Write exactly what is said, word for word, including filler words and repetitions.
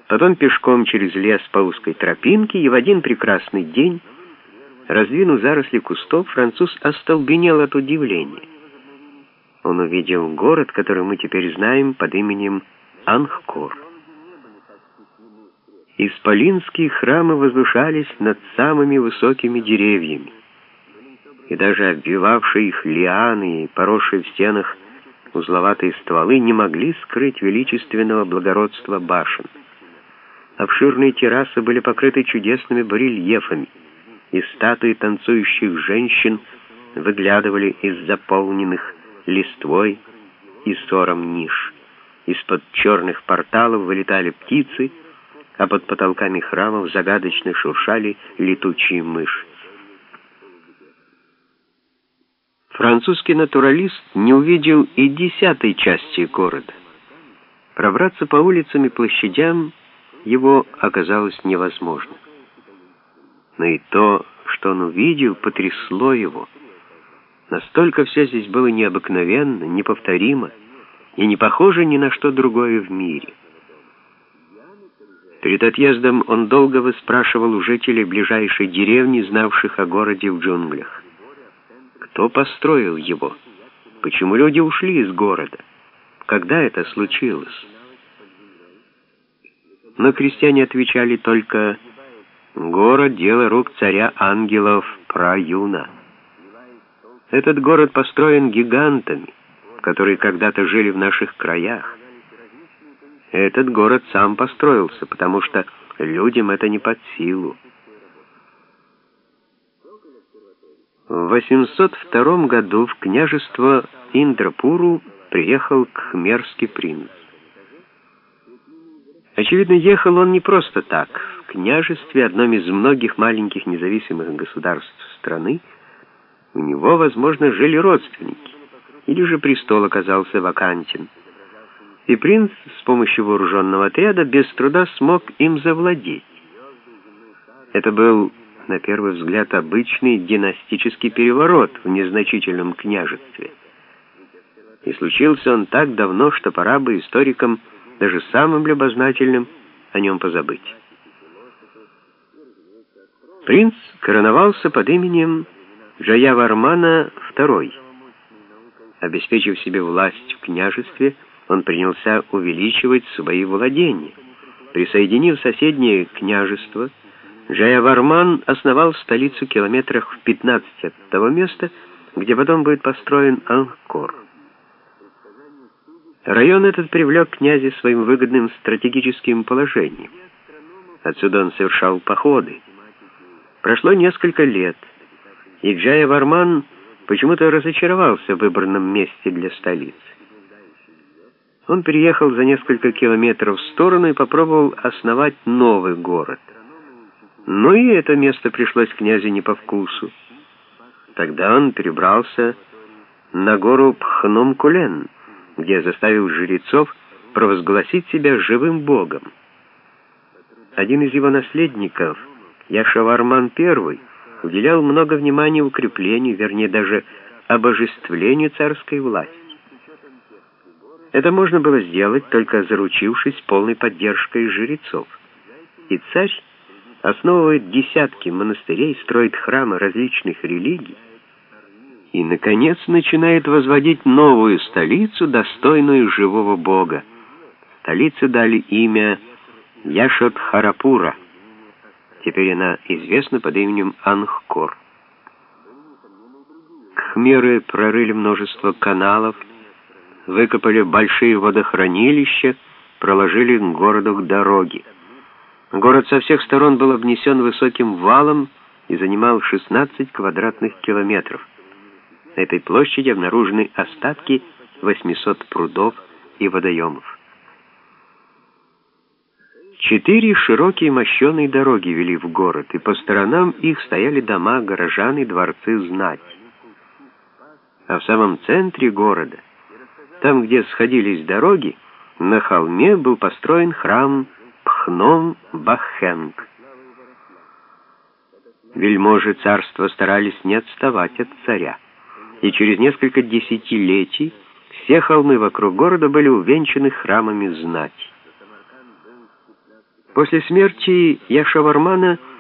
потом пешком через лес по узкой тропинке, и в один прекрасный день, раздвинув заросли кустов, француз остолбенел от удивления. Он увидел город, который мы теперь знаем под именем Анкор. Исполинские храмы возвышались над самыми высокими деревьями, и даже обвивавшие их лианы и поросшие в стенах узловатые стволы не могли скрыть величественного благородства башен. Обширные террасы были покрыты чудесными барельефами, и статуи танцующих женщин выглядывали из заполненных листвой и сором ниш. Из-под черных порталов вылетали птицы, а под потолками храмов загадочно шуршали летучие мыши. Французский натуралист не увидел и десятой части города. Пробраться по улицам и площадям его оказалось невозможно. Но и то, что он увидел, потрясло его. Настолько все здесь было необыкновенно, неповторимо и не похоже ни на что другое в мире. Перед отъездом он долго выспрашивал у жителей ближайшей деревни, знавших о городе в джунглях. Кто построил его? Почему люди ушли из города? Когда это случилось? Но крестьяне отвечали только: «Город — дело рук царя ангелов Праюна». Этот город построен гигантами, которые когда-то жили в наших краях. Этот город сам построился, потому что людям это не под силу. В восемьсот втором году в княжество Индрапуру приехал кхмерский принц. Очевидно, ехал он не просто так. В княжестве, одном из многих маленьких независимых государств страны, у него, возможно, жили родственники, или же престол оказался вакантен. И принц с помощью вооруженного отряда без труда смог им завладеть. Это был, на первый взгляд, обычный династический переворот в незначительном княжестве. И случился он так давно, что пора бы историкам, даже самым любознательным, о нем позабыть. Принц короновался под именем Джаявармана второго. Обеспечив себе власть в княжестве, он принялся увеличивать свои владения. Присоединив соседнее княжество, Джаяварман основал столицу километрах в пятнадцати от того места, где потом будет построен Анкор. Район этот привлек князя своим выгодным стратегическим положением. Отсюда он совершал походы. Прошло несколько лет, и Джаяварман почему-то разочаровался в выбранном месте для столицы. Он переехал за несколько километров в сторону и попробовал основать новый город. Но и это место пришлось князю не по вкусу. Тогда он перебрался на гору Пхном-Кулен, где заставил жрецов провозгласить себя живым богом. Один из его наследников, Яшаварман первый, уделял много внимания укреплению, вернее даже обожествлению царской власти. Это можно было сделать, только заручившись полной поддержкой жрецов. И царь основывает десятки монастырей, строит храмы различных религий и, наконец, начинает возводить новую столицу, достойную живого бога. Столице дали имя Яшодхарапура. Теперь она известна под именем Анкор. Кхмеры прорыли множество каналов, выкопали большие водохранилища, проложили к городу дороги. Город со всех сторон был обнесен высоким валом и занимал шестнадцать квадратных километров. На этой площади обнаружены остатки восьмисот прудов и водоемов. Четыре широкие мощеные дороги вели в город, и по сторонам их стояли дома горожан и дворцы знати. А в самом центре города, там, где сходились дороги, на холме был построен храм Пхном-Бахенг. Вельможи царства старались не отставать от царя, и через несколько десятилетий все холмы вокруг города были увенчаны храмами знати. После смерти Яшавармана